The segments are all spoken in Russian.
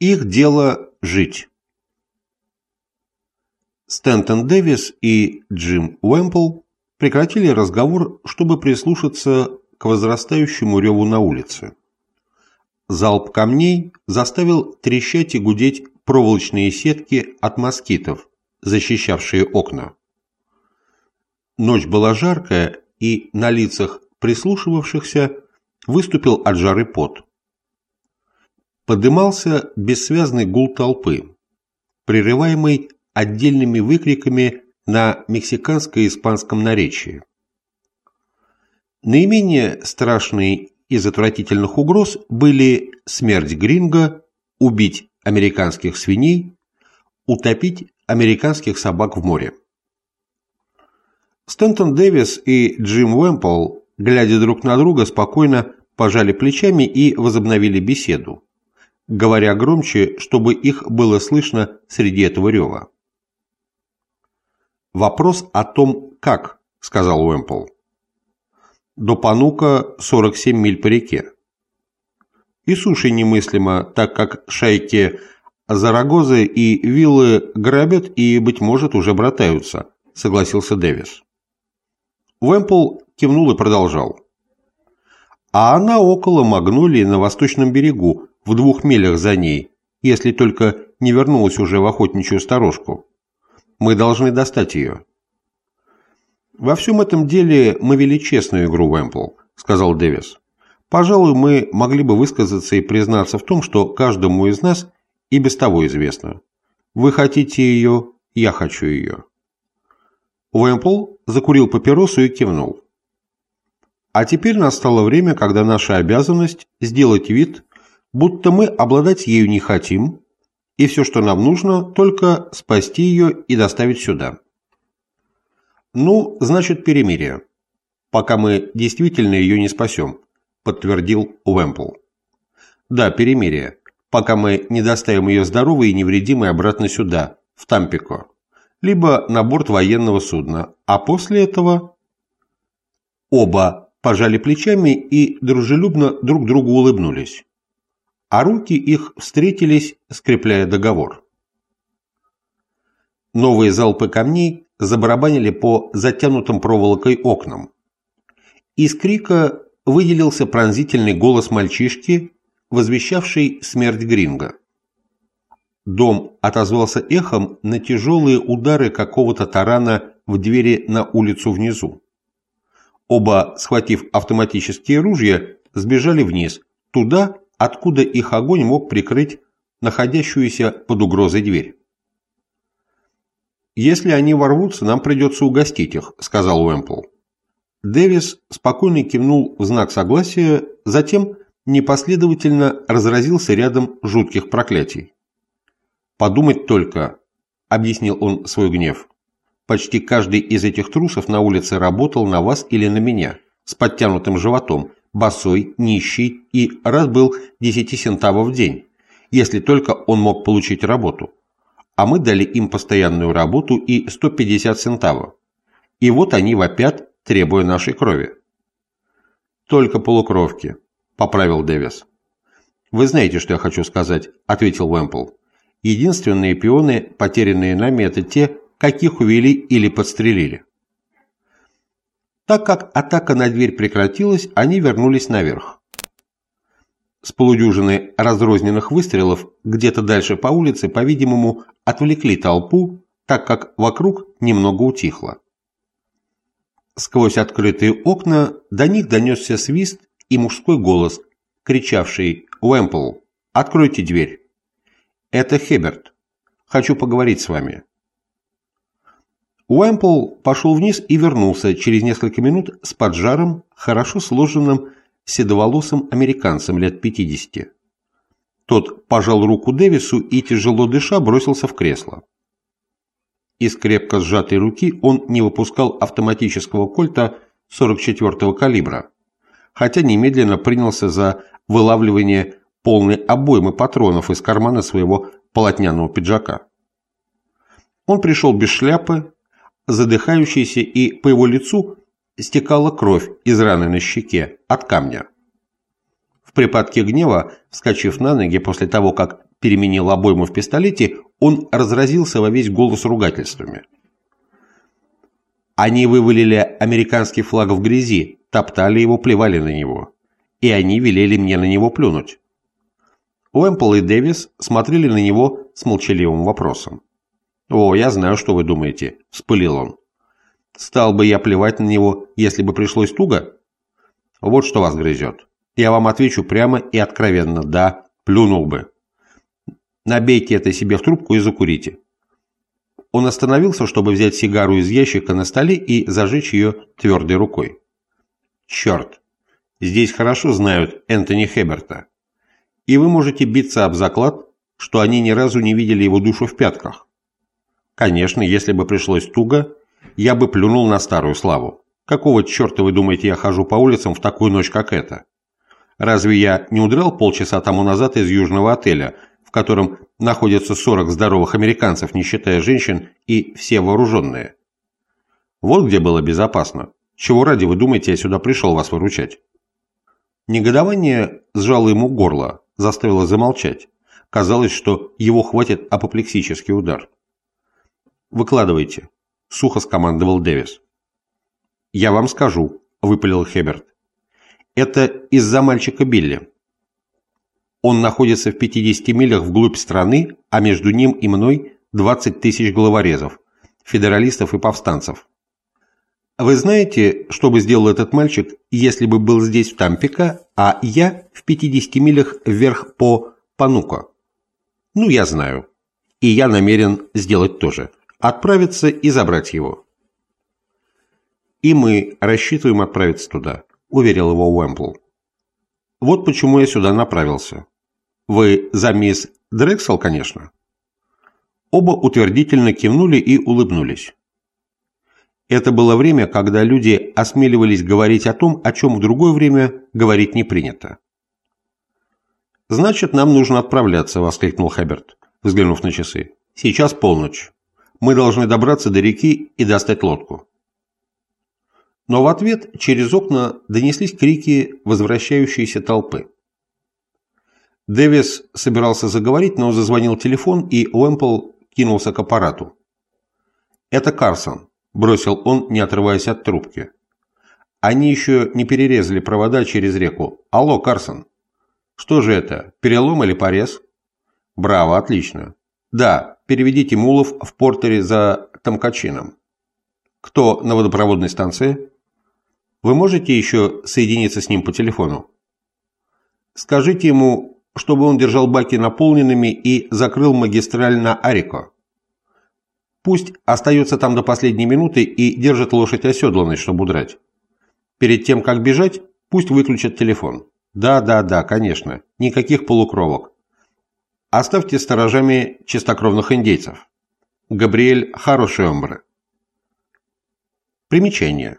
Их дело жить. Стентон Дэвис и Джим Уэмпл прекратили разговор, чтобы прислушаться к возрастающему реву на улице. Залп камней заставил трещать и гудеть проволочные сетки от москитов, защищавшие окна. Ночь была жаркая, и на лицах прислушивавшихся выступил от жары пот. Подымался бессвязный гул толпы, прерываемый отдельными выкриками на мексиканско-испанском наречии. Наименее страшные из отвратительных угроз были смерть гринго, убить американских свиней, утопить американских собак в море. Стентон Дэвис и Джим Уэмпл, глядя друг на друга, спокойно пожали плечами и возобновили беседу, говоря громче, чтобы их было слышно среди этого рева. «Вопрос о том, как», — сказал Уэмпл. «До Панука 47 миль по реке. И суши немыслимо, так как шайки Зарагозы и виллы грабят и, быть может, уже братаются», — согласился Дэвис. Уэмпл кивнул и продолжал. «А она около Магнолии на восточном берегу, в 2 милях за ней, если только не вернулась уже в охотничью сторожку. Мы должны достать ее». «Во всем этом деле мы вели честную игру, Уэмпл», — сказал Дэвис. «Пожалуй, мы могли бы высказаться и признаться в том, что каждому из нас и без того известно. Вы хотите ее, я хочу ее». Уэмпл закурил папиросу и кивнул. «А теперь настало время, когда наша обязанность сделать вид, будто мы обладать ею не хотим, и все, что нам нужно, только спасти ее и доставить сюда». «Ну, значит, перемирие, пока мы действительно ее не спасем», — подтвердил Уэмпл. «Да, перемирие, пока мы не доставим ее здоровой и невредимой обратно сюда, в Тампико, либо на борт военного судна, а после этого...» Оба пожали плечами и дружелюбно друг другу улыбнулись, а руки их встретились, скрепляя договор. Новые залпы камней забарабанили по затянутым проволокой окнам. Из крика выделился пронзительный голос мальчишки, возвещавший смерть гринго. Дом отозвался эхом на тяжелые удары какого-то тарана в двери на улицу внизу. Оба, схватив автоматические ружья, сбежали вниз, туда, откуда их огонь мог прикрыть находящуюся под угрозой дверь. «Если они ворвутся, нам придется угостить их», — сказал Уэмпл. Дэвис спокойно кивнул в знак согласия, затем непоследовательно разразился рядом жутких проклятий. «Подумать только», — объяснил он свой гнев, — «почти каждый из этих трусов на улице работал на вас или на меня, с подтянутым животом, босой, нищий и рад был 10 центавов в день, если только он мог получить работу. А мы дали им постоянную работу и 150 центавов. И вот они вопят, требуя нашей крови». «Только полукровки», — поправил Дэвис. «Вы знаете, что я хочу сказать», — ответил Уэмпл. «Единственные пионы, потерянные нами, это те, каких увели или подстрелили». Так как атака на дверь прекратилась, они вернулись наверх. С полудюжины разрозненных выстрелов где-то дальше по улице, по-видимому, отвлекли толпу, так как вокруг немного утихло. Сквозь открытые окна до них донесся свист и мужской голос, кричавший: «Уэмпл, откройте дверь! Это Хеберт. Хочу поговорить с вами». Уэмпл пошел вниз и вернулся через несколько минут с поджарым, хорошо сложенным, седоволосым американцем лет 50. Тот пожал руку Дэвису и, тяжело дыша, бросился в кресло. Из крепко сжатой руки он не выпускал автоматического кольта 44-го калибра, хотя немедленно принялся за вылавливание полной обоймы патронов из кармана своего полотняного пиджака. Он пришел без шляпы, задыхающийся, и по его лицу стекала кровь из раны на щеке от камня. В припадке гнева, вскочив на ноги после того, как переменил обойму в пистолете, он разразился во весь голос ругательствами. Они вывалили американский флаг в грязи, топтали его, плевали на него. И они велели мне на него плюнуть. Уэмпл и Дэвис смотрели на него с молчаливым вопросом. «О, я знаю, что вы думаете», – вспылил он. «Стал бы я плевать на него, если бы пришлось туго? Вот что вас грызет. Я вам отвечу прямо и откровенно: да, плюнул бы. Набейте это себе в трубку и закурите». Он остановился, чтобы взять сигару из ящика на столе и зажечь ее твердой рукой. «Черт! Здесь хорошо знают Энтони Хэберта. И вы можете биться об заклад, что они ни разу не видели его душу в пятках. Конечно, если бы пришлось туго, я бы плюнул на старую славу. Какого черта вы думаете, я хожу по улицам в такую ночь, как эта? Разве я не удрал полчаса тому назад из южного отеля, в котором находятся 40 здоровых американцев, не считая женщин, и все вооруженные? Вот где было безопасно. Чего ради вы думаете, я сюда пришел вас выручать?» Негодование сжало ему горло, заставило замолчать. Казалось, что его хватит апоплексический удар. «Выкладывайте», — сухо скомандовал Дэвис. «Я вам скажу», — выпалил Хэберт. «Это из-за мальчика Билли. Он находится в 50 милях вглубь страны, а между ним и мной 20 тысяч головорезов, федералистов и повстанцев. Вы знаете, что бы сделал этот мальчик, если бы был здесь в Тампико, а я в 50 милях вверх по Пануко? Ну, я знаю. И я намерен сделать то же. Отправиться и забрать его». «И мы рассчитываем отправиться туда», — уверил его Уэмпл. «Вот почему я сюда направился. Вы за мисс Дрексел, конечно?» Оба утвердительно кивнули и улыбнулись. Это было время, когда люди осмеливались говорить о том, о чем в другое время говорить не принято. «Значит, нам нужно отправляться», — воскликнул Хэберт, взглянув на часы. «Сейчас полночь. Мы должны добраться до реки и достать лодку». Но в ответ через окна донеслись крики возвращающейся толпы. Дэвис собирался заговорить, но зазвонил телефон, и Уэмпл кинулся к аппарату. «Это Карсон», – бросил он, не отрываясь от трубки. «Они еще не перерезали провода через реку. Алло, Карсон. Что же это, перелом или порез?» «Браво, отлично. Да, переведите мулов в портере за Тамкачином». «Кто на водопроводной станции?» «Вы можете еще соединиться с ним по телефону?» «Скажите ему, чтобы он держал баки наполненными и закрыл магистраль на Арико. Пусть остается там до последней минуты и держит лошадь оседланной, чтобы удрать. Перед тем, как бежать, пусть выключат телефон. Да, конечно, никаких полукровок. Оставьте сторожами чистокровных индейцев. Габриэль хороший омбре». Примечание.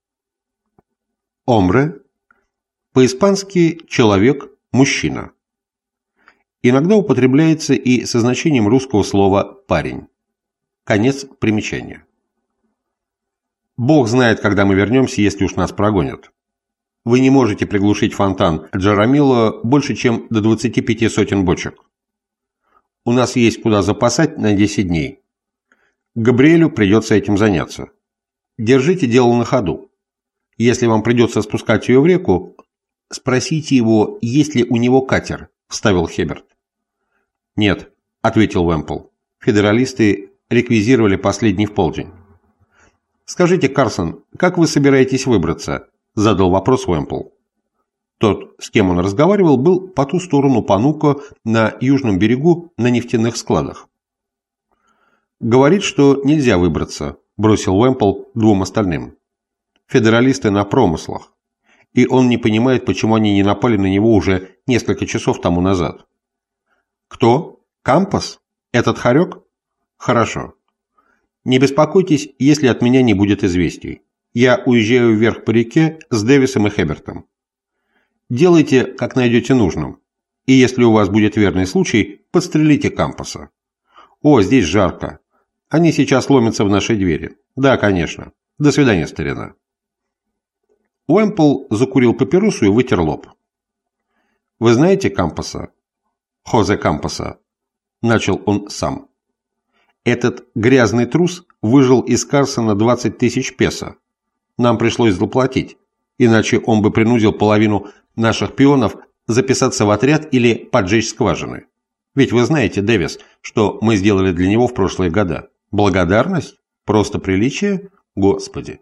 Омбре по-испански «человек», «мужчина». Иногда употребляется и со значением русского слова «парень». Конец примечания. Бог знает, когда мы вернемся, если уж нас прогонят. Вы не можете приглушить фонтан Джарамило больше, чем до 25 сотен бочек. У нас есть куда запасать на 10 дней. Габриэлю придется этим заняться. Держите дело на ходу. Если вам придется спускать ее в реку, спросите его, есть ли у него катер, вставил Хэберт. «Нет», — ответил Уэмпл. «Федералисты реквизировали последний в полдень». «Скажите, Карсон, как вы собираетесь выбраться?» — задал вопрос Уэмпл. Тот, с кем он разговаривал, был по ту сторону Пануко на южном берегу на нефтяных складах. «Говорит, что нельзя выбраться», — бросил Уэмпл двум остальным. «Федералисты на промыслах, и он не понимает, почему они не напали на него уже несколько часов тому назад». «Кто? Кампас? Этот хорек? Хорошо. Не беспокойтесь, если от меня не будет известий. Я уезжаю вверх по реке с Дэвисом и Хэбертом. Делайте, как найдете нужным. И если у вас будет верный случай, подстрелите Кампаса. О, здесь жарко. Они сейчас ломятся в нашей двери. Да, конечно. До свидания, старина». Уэмпл закурил папиросу и вытер лоб. Вы знаете Кампоса? Хозе Кампоса. Начал он сам. Этот грязный трус выжил из Карсона 20 тысяч песо. Нам пришлось заплатить, иначе он бы принудил половину наших пионов записаться в отряд или поджечь скважины. Ведь вы знаете, Дэвис, что мы сделали для него в прошлые года. Благодарность? Просто приличие? Господи.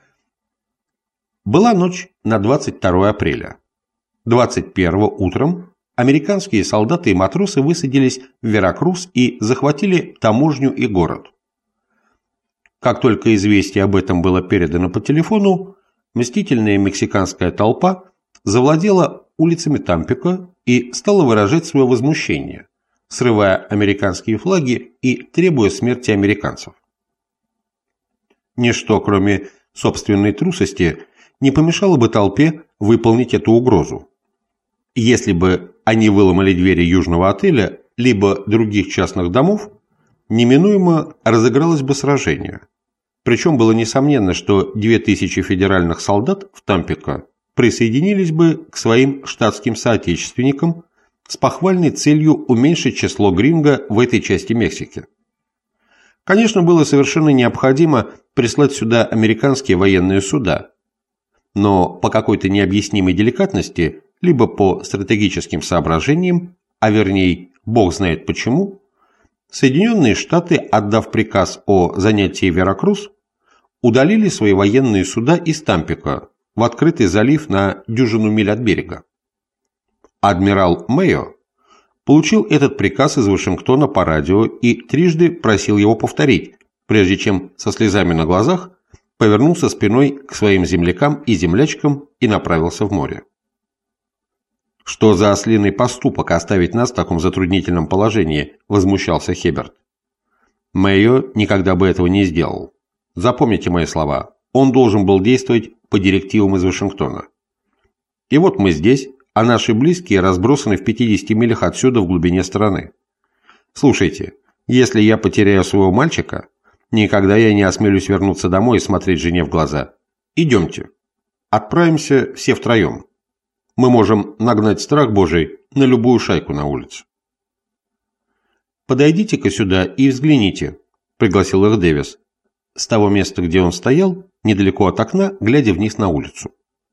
Была ночь на 22 апреля. 21-го утром американские солдаты и матросы высадились в Веракрус и захватили таможню и город. Как только известие об этом было передано по телефону, мстительная мексиканская толпа завладела улицами Тампико и стала выражать свое возмущение, срывая американские флаги и требуя смерти американцев. Ничто, кроме собственной трусости, не помешало бы толпе выполнить эту угрозу. Если бы они выломали двери Южного отеля либо других частных домов, неминуемо разыгралось бы сражение. Причем было несомненно, что 2000 федеральных солдат в Тампико присоединились бы к своим штатским соотечественникам с похвальной целью уменьшить число гринго в этой части Мексики. Конечно, было совершенно необходимо прислать сюда американские военные суда, но по какой-то необъяснимой деликатности, либо по стратегическим соображениям, а вернее, бог знает почему, Соединенные Штаты, отдав приказ о занятии Веракрус, удалили свои военные суда из Тампико в открытый залив на дюжину миль от берега. Адмирал Мэйо получил этот приказ из Вашингтона по радио и трижды просил его повторить, прежде чем со слезами на глазах повернулся спиной к своим землякам и землячкам и направился в море. «Что за ослиный поступок оставить нас в таком затруднительном положении?» – возмущался Хеберт. Мэйо никогда бы этого не сделал. Запомните мои слова, он должен был действовать по директивам из Вашингтона. И вот мы здесь, а наши близкие разбросаны в 50 милях отсюда в глубине страны. Слушайте, если я потеряю своего мальчика, никогда я не осмелюсь вернуться домой и смотреть жене в глаза. Идемте. Отправимся все втроем. Мы можем нагнать страх Божий на любую шайку на улице. «Подойдите-ка сюда и взгляните», – пригласил их Дэвис, с того места, где он стоял, недалеко от окна, глядя вниз на улицу.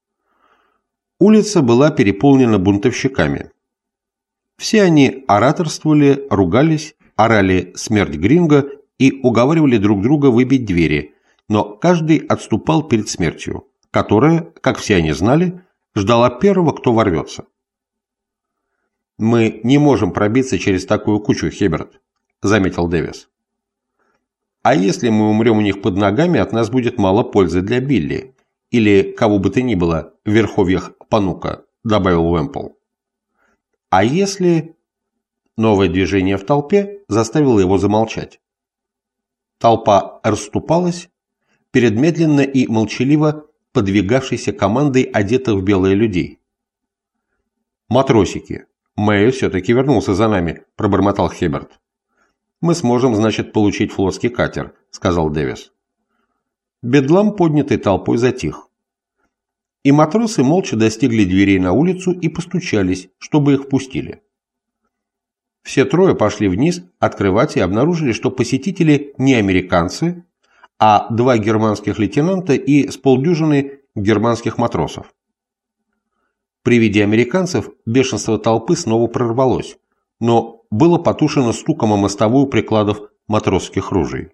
Улица была переполнена бунтовщиками. Все они ораторствовали, ругались, орали «смерть гринго» и уговаривали друг друга выбить двери, но каждый отступал перед смертью, которая, как все они знали, ждала первого, кто ворвется. «Мы не можем пробиться через такую кучу, Хеберт», — заметил Дэвис. «А если мы умрем у них под ногами, от нас будет мало пользы для Билли, или кого бы то ни было в верховьях Панука», — добавил Уэмпл. «А если...» Новое движение в толпе заставило его замолчать. Толпа расступалась перед медленно и молчаливо подвигавшейся командой одетых в белые людей. «Матросики, Мэйо все-таки вернулся за нами», – пробормотал Хеберт. «Мы сможем, значит, получить флотский катер», – сказал Дэвис. Бедлам, поднятый толпой, затих. И матросы молча достигли дверей на улицу и постучались, чтобы их впустили. Все трое пошли вниз открывать и обнаружили, что посетители не американцы, а 2 германских лейтенанта и с полдюжины германских матросов. При виде американцев бешенство толпы снова прорвалось, но было потушено стуком о мостовую прикладов матросских ружей.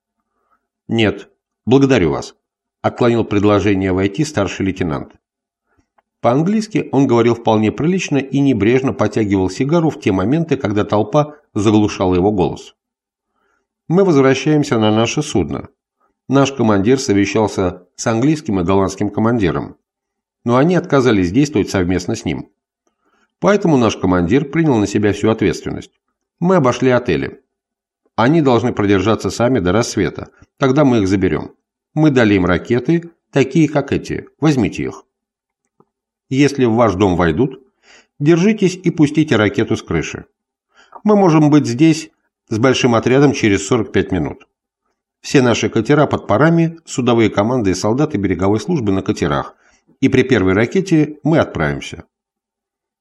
«Нет, благодарю вас», – отклонил предложение войти старший лейтенант. По-английски он говорил вполне прилично и небрежно потягивал сигару в те моменты, когда толпа заглушала его голос. «Мы возвращаемся на наше судно. Наш командир совещался с английским и голландским командиром, но они отказались действовать совместно с ним. Поэтому наш командир принял на себя всю ответственность. Мы обошли отели. Они должны продержаться сами до рассвета, тогда мы их заберем. Мы дали им ракеты, такие как эти, возьмите их. Если в ваш дом войдут, держитесь и пустите ракету с крыши. Мы можем быть здесь с большим отрядом через 45 минут. Все наши катера под парами, судовые команды и солдаты береговой службы на катерах, и при первой ракете мы отправимся».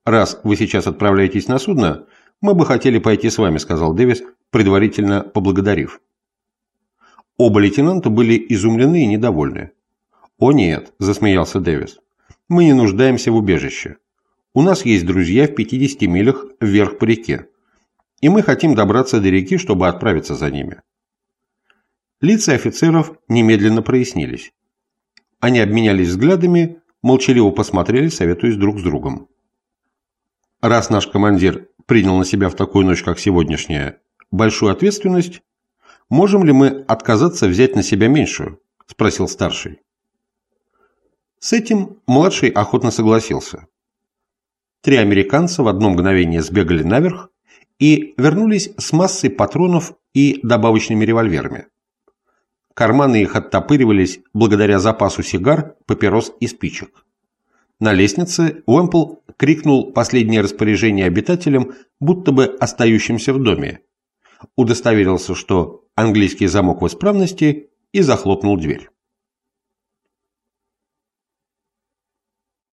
«Раз вы сейчас отправляетесь на судно, мы бы хотели пойти с вами», — сказал Дэвис, предварительно поблагодарив. Оба лейтенанта были изумлены и недовольны. «О нет», — засмеялся Дэвис, — «мы не нуждаемся в убежище. У нас есть друзья в 50 милях вверх по реке, и мы хотим добраться до реки, чтобы отправиться за ними». Лица офицеров немедленно прояснились. Они обменялись взглядами, молчаливо посмотрели, советуясь друг с другом. «Раз наш командир принял на себя в такую ночь, как сегодняшняя, большую ответственность, можем ли мы отказаться взять на себя меньшую?» – спросил старший. С этим младший охотно согласился. 3 американца в одно мгновение сбегали наверх и вернулись с массой патронов и добавочными револьверами. Карманы их оттопыривались благодаря запасу сигар, папирос и спичек. На лестнице Уэмпл крикнул последнее распоряжение обитателям, будто бы остающимся в доме, удостоверился, что английский замок в исправности, и захлопнул дверь.